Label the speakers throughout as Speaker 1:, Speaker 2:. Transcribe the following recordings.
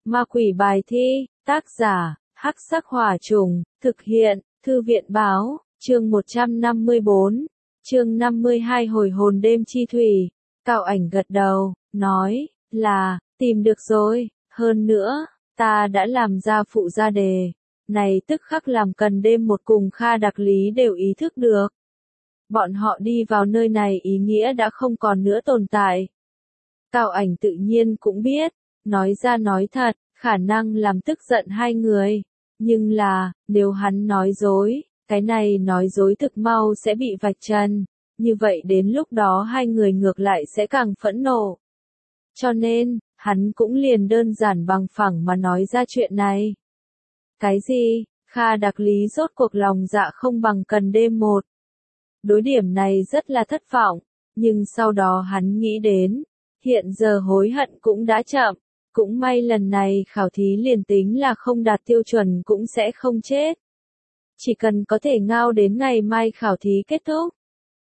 Speaker 1: Ma quỷ bài thi, tác giả, Hắc Sắc Hỏa Trùng, thực hiện, Thư viện báo, chương 154, chương 52 hồi hồn đêm chi thủy. Cao Ảnh gật đầu, nói, là, tìm được rồi, hơn nữa, ta đã làm ra phụ gia đề. Này tức khắc làm Cần Đêm một cùng Kha Đặc Lý đều ý thức được. Bọn họ đi vào nơi này ý nghĩa đã không còn nữa tồn tại. Cao Ảnh tự nhiên cũng biết, nói ra nói thật, khả năng làm tức giận hai người. Nhưng là, nếu hắn nói dối, cái này nói dối thực mau sẽ bị vạch trần. Như vậy đến lúc đó hai người ngược lại sẽ càng phẫn nộ. Cho nên, hắn cũng liền đơn giản bằng phẳng mà nói ra chuyện này. Cái gì? Kha Đặc Lý rốt cuộc lòng dạ không bằng Cần Đêm một. Đối điểm này rất là thất vọng, nhưng sau đó hắn nghĩ đến, hiện giờ hối hận cũng đã chậm, cũng may lần này khảo thí liền tính là không đạt tiêu chuẩn cũng sẽ không chết. Chỉ cần có thể ngao đến ngày mai khảo thí kết thúc,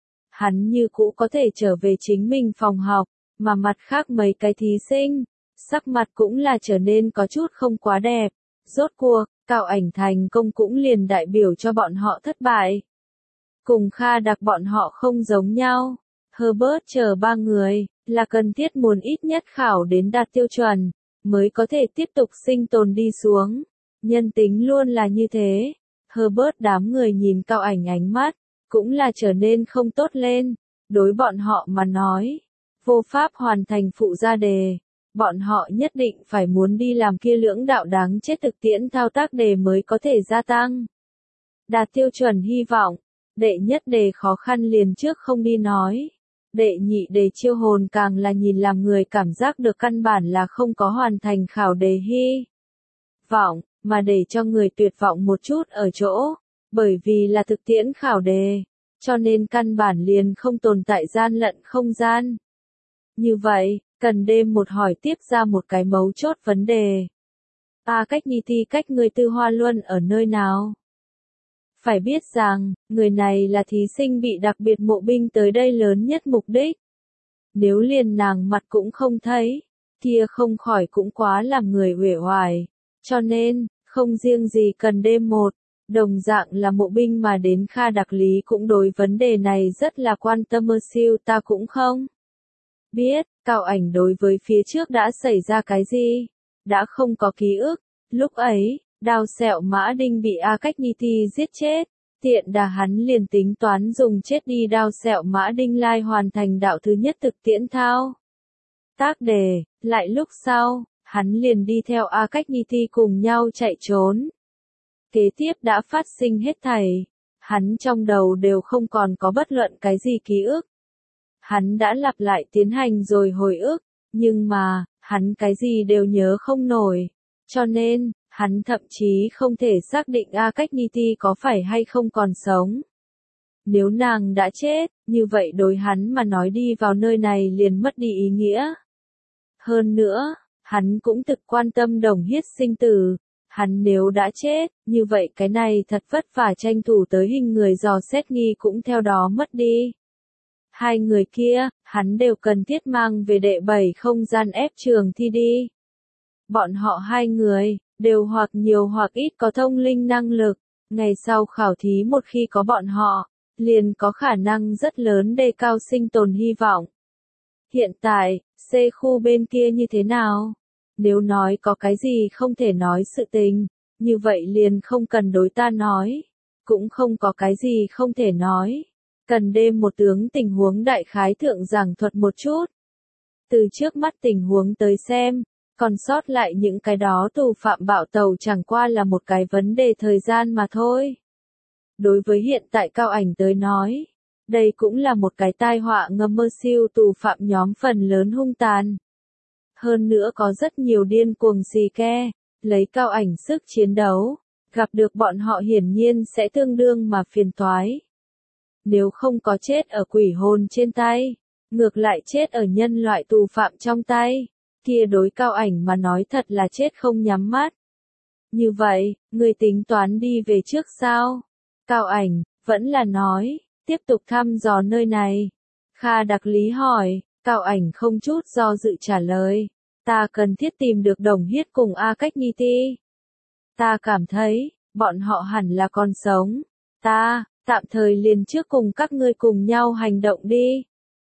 Speaker 1: hắn như cũ có thể trở về chính mình phòng học, mà mặt khác mấy cái thí sinh, sắc mặt cũng là trở nên có chút không quá đẹp. Rốt cuộc, Cao Ảnh thành công cũng liền đại biểu cho bọn họ thất bại. Cùng Kha Đặc bọn họ không giống nhau, Herbert chờ ba người, là cần thiết muốn ít nhất khảo đến đạt tiêu chuẩn, mới có thể tiếp tục sinh tồn đi xuống. Nhân tính luôn là như thế. Herbert đám người nhìn Cao Ảnh ánh mắt, cũng là trở nên không tốt lên. Đối bọn họ mà nói, vô pháp hoàn thành phụ gia đề. Bọn họ nhất định phải muốn đi làm kia lưỡng đạo đáng chết thực tiễn thao tác đề mới có thể gia tăng. Đạt tiêu chuẩn hy vọng, đệ nhất đề khó khăn liền trước không đi nói. Đệ nhị đề chiêu hồn càng là nhìn làm người cảm giác được căn bản là không có hoàn thành khảo đề hy vọng, mà để cho người tuyệt vọng một chút ở chỗ, bởi vì là thực tiễn khảo đề, cho nên căn bản liền không tồn tại gian lận không gian. Như vậy, Cần Đêm một hỏi tiếp ra một cái mấu chốt vấn đề. Cách Nhi thi cách người Tư Hoa Luân ở nơi nào? Phải biết rằng, người này là thí sinh bị đặc biệt mộ binh tới đây lớn nhất mục đích. Nếu liền nàng mặt cũng không thấy, kia không khỏi cũng quá làm người uể oải. Cho nên, không riêng gì Cần Đêm một, đồng dạng là mộ binh mà đến Kha Đặc Lý cũng đối vấn đề này rất là quan tâm. Siêu ta cũng không biết, Cao Ảnh đối với phía trước đã xảy ra cái gì, đã không có ký ức. Lúc ấy, Đao Sẹo Mã Đinh bị Cách Nhi thi giết chết, tiện đà hắn liền tính toán dùng chết đi Đao Sẹo Mã Đinh lai hoàn thành đạo thứ nhất thực tiễn thao tác đề, lại lúc sau, hắn liền đi theo Cách Nhi thi cùng nhau chạy trốn. Kế tiếp đã phát sinh hết thảy, hắn trong đầu đều không còn có bất luận cái gì ký ức. Hắn đã lặp lại tiến hành rồi hồi ức, nhưng mà, hắn cái gì đều nhớ không nổi. Cho nên, hắn thậm chí không thể xác định Cách Nhi thi có phải hay không còn sống. Nếu nàng đã chết, như vậy đối hắn mà nói đi vào nơi này liền mất đi ý nghĩa. Hơn nữa, hắn cũng thực quan tâm Đồng Hiết sinh tử. Hắn nếu đã chết, như vậy cái này thật vất vả tranh thủ tới hình người dò xét nghi cũng theo đó mất đi. Hai người kia, hắn đều cần thiết mang về đệ 7 không gian ép trường thi đi. Bọn họ hai người, đều hoặc nhiều hoặc ít có thông linh năng lực. Ngày sau khảo thí một khi có bọn họ, liền có khả năng rất lớn đề cao sinh tồn hy vọng. Hiện tại, C khu bên kia như thế nào? Nếu nói có cái gì không thể nói sự tình, như vậy liền không cần đối ta nói. Cũng không có cái gì không thể nói. Cần Đêm một tướng tình huống đại khái thượng giảng thuật một chút. Từ trước mắt tình huống tới xem, còn sót lại những cái đó tù phạm bạo tàu chẳng qua là một cái vấn đề thời gian mà thôi. Đối với hiện tại Cao Ảnh tới nói, đây cũng là một cái tai họa ngầm. Siêu tù phạm nhóm phần lớn hung tàn. Hơn nữa có rất nhiều điên cuồng xì ke, lấy Cao Ảnh sức chiến đấu, gặp được bọn họ hiển nhiên sẽ tương đương mà phiền toái. Nếu không có chết ở quỷ hồn trên tay, ngược lại chết ở nhân loại tù phạm trong tay, kia đối Cao Ảnh mà nói thật là chết không nhắm mắt. Như vậy, người tính toán đi về trước sao? Cao Ảnh, vẫn là nói, tiếp tục thăm dò nơi này. Kha Đặc Lý hỏi, Cao Ảnh không chút do dự trả lời. Ta cần thiết tìm được Đồng Hiết cùng A Cách Nhi Ti. Ta cảm thấy, bọn họ hẳn là còn sống. Ta, tạm thời liền trước cùng các ngươi cùng nhau hành động đi.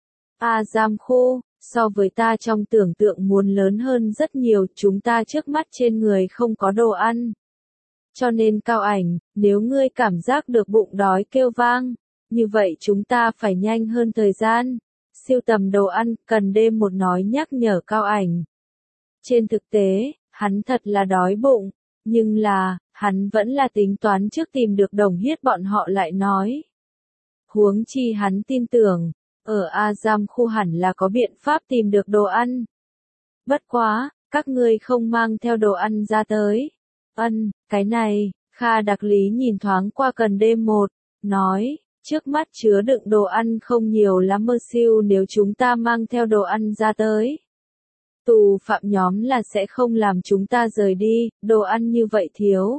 Speaker 1: A Giam Khu, so với ta trong tưởng tượng muốn lớn hơn rất nhiều, chúng ta trước mắt trên người không có đồ ăn. Cho nên Cao Ảnh, nếu ngươi cảm giác được bụng đói kêu vang, như vậy chúng ta phải nhanh hơn thời gian. Siêu tầm đồ ăn, cần đêm một nói nhắc nhở Cao Ảnh. Trên thực tế, hắn thật là đói bụng, nhưng là, hắn vẫn là tính toán trước tìm được Đồng Hiết bọn họ lại nói. Huống chi hắn tin tưởng, ở A Giam Khu hẳn là có biện pháp tìm được đồ ăn. Bất quá, các ngươi không mang theo đồ ăn ra tới. Cái này, Kha Đặc Lý nhìn thoáng qua cần đêm một, nói, trước mắt chứa đựng đồ ăn không nhiều lắm mơ siêu nếu chúng ta mang theo đồ ăn ra tới. Tù phạm nhóm là sẽ không làm chúng ta rời đi, đồ ăn như vậy thiếu.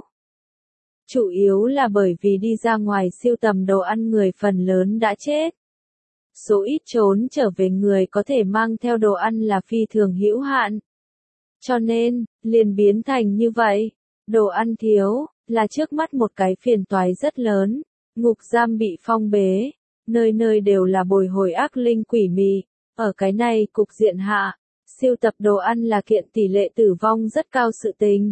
Speaker 1: Chủ yếu là bởi vì đi ra ngoài siêu tầm đồ ăn người phần lớn đã chết. Số ít trốn trở về người có thể mang theo đồ ăn là phi thường hữu hạn. Cho nên, liền biến thành như vậy. Đồ ăn thiếu, là trước mắt một cái phiền toái rất lớn. Ngục giam bị phong bế, nơi nơi đều là bồi hồi ác linh quỷ mị. Ở cái này cục diện hạ, siêu tập đồ ăn là kiện tỷ lệ tử vong rất cao sự tình.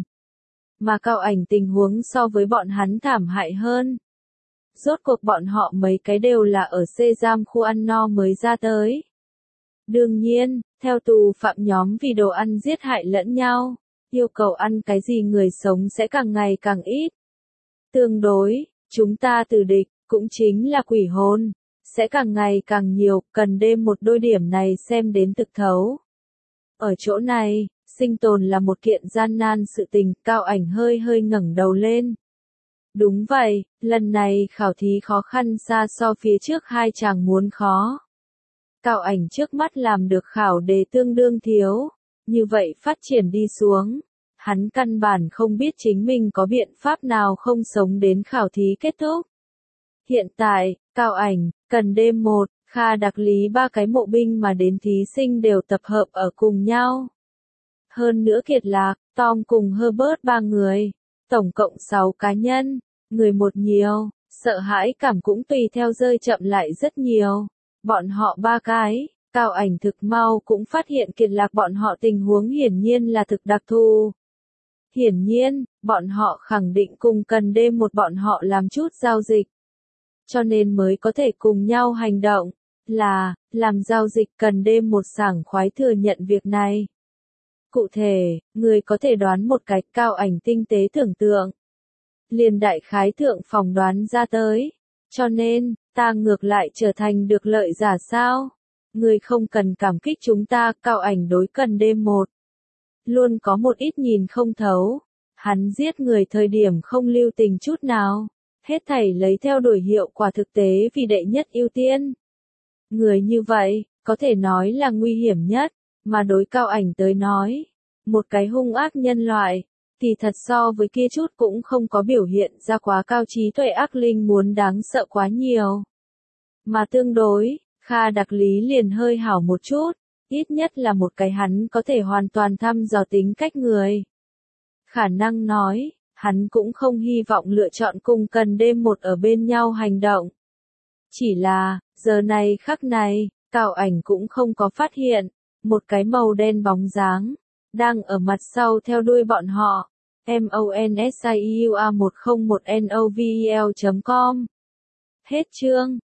Speaker 1: Mà Cao Ảnh tình huống so với bọn hắn thảm hại hơn. Rốt cuộc bọn họ mấy cái đều là ở C Giam Khu ăn no mới ra tới. Đương nhiên, theo tù phạm nhóm vì đồ ăn giết hại lẫn nhau, yêu cầu ăn cái gì người sống sẽ càng ngày càng ít. Tương đối, chúng ta từ địch, cũng chính là quỷ hồn, sẽ càng ngày càng nhiều, cần đêm một đôi điểm này xem đến thực thấu. Ở chỗ này, sinh tồn là một kiện gian nan sự tình, Cao Ảnh hơi hơi ngẩng đầu lên. Đúng vậy, lần này khảo thí khó khăn xa so phía trước hai chàng muốn khó. Cao Ảnh trước mắt làm được khảo đề tương đương thiếu, như vậy phát triển đi xuống. Hắn căn bản không biết chính mình có biện pháp nào không sống đến khảo thí kết thúc. Hiện tại, Cao Ảnh, cần đêm một, Kha Đặc Lý ba cái mộ binh mà đến thí sinh đều tập hợp ở cùng nhau. Hơn nữa Kiệt Lạc, Tom cùng Herbert ba người, tổng cộng 6 cá nhân, người một nhiều, sợ hãi cảm cũng tùy theo rơi chậm lại rất nhiều. Bọn họ ba cái, Cao Ảnh thực mau cũng phát hiện Kiệt Lạc bọn họ tình huống hiển nhiên là thực đặc thù. Hiển nhiên, bọn họ khẳng định cùng cần đêm một bọn họ làm chút giao dịch. Cho nên mới có thể cùng nhau hành động, là, làm giao dịch cần đêm một sảng khoái thừa nhận việc này. Cụ thể, người có thể đoán một cách Cao Ảnh tinh tế tưởng tượng. Liền đại khái thượng phỏng đoán ra tới. Cho nên, ta ngược lại trở thành được lợi giả sao? Người không cần cảm kích chúng ta, Cao Ảnh đối cần đêm một. Luôn có một ít nhìn không thấu. Hắn giết người thời điểm không lưu tình chút nào. Hết thảy lấy theo đuổi hiệu quả thực tế vì đệ nhất ưu tiên. Người như vậy, có thể nói là nguy hiểm nhất, mà đối Cao Ảnh tới nói. Một cái hung ác nhân loại, thì thật so với kia chút cũng không có biểu hiện ra quá cao trí tuệ ác linh muốn đáng sợ quá nhiều. Mà tương đối, Kha Đặc Lý liền hơi hảo một chút, ít nhất là một cái hắn có thể hoàn toàn thăm dò tính cách người. Khả năng nói, hắn cũng không hy vọng lựa chọn cùng cần đêm một ở bên nhau hành động. Chỉ là, giờ này khắc này, Cao Ảnh cũng không có phát hiện, một cái màu đen bóng dáng, đang ở mặt sau theo đuôi bọn họ. MONSIUA101NOVEL.com Hết chương.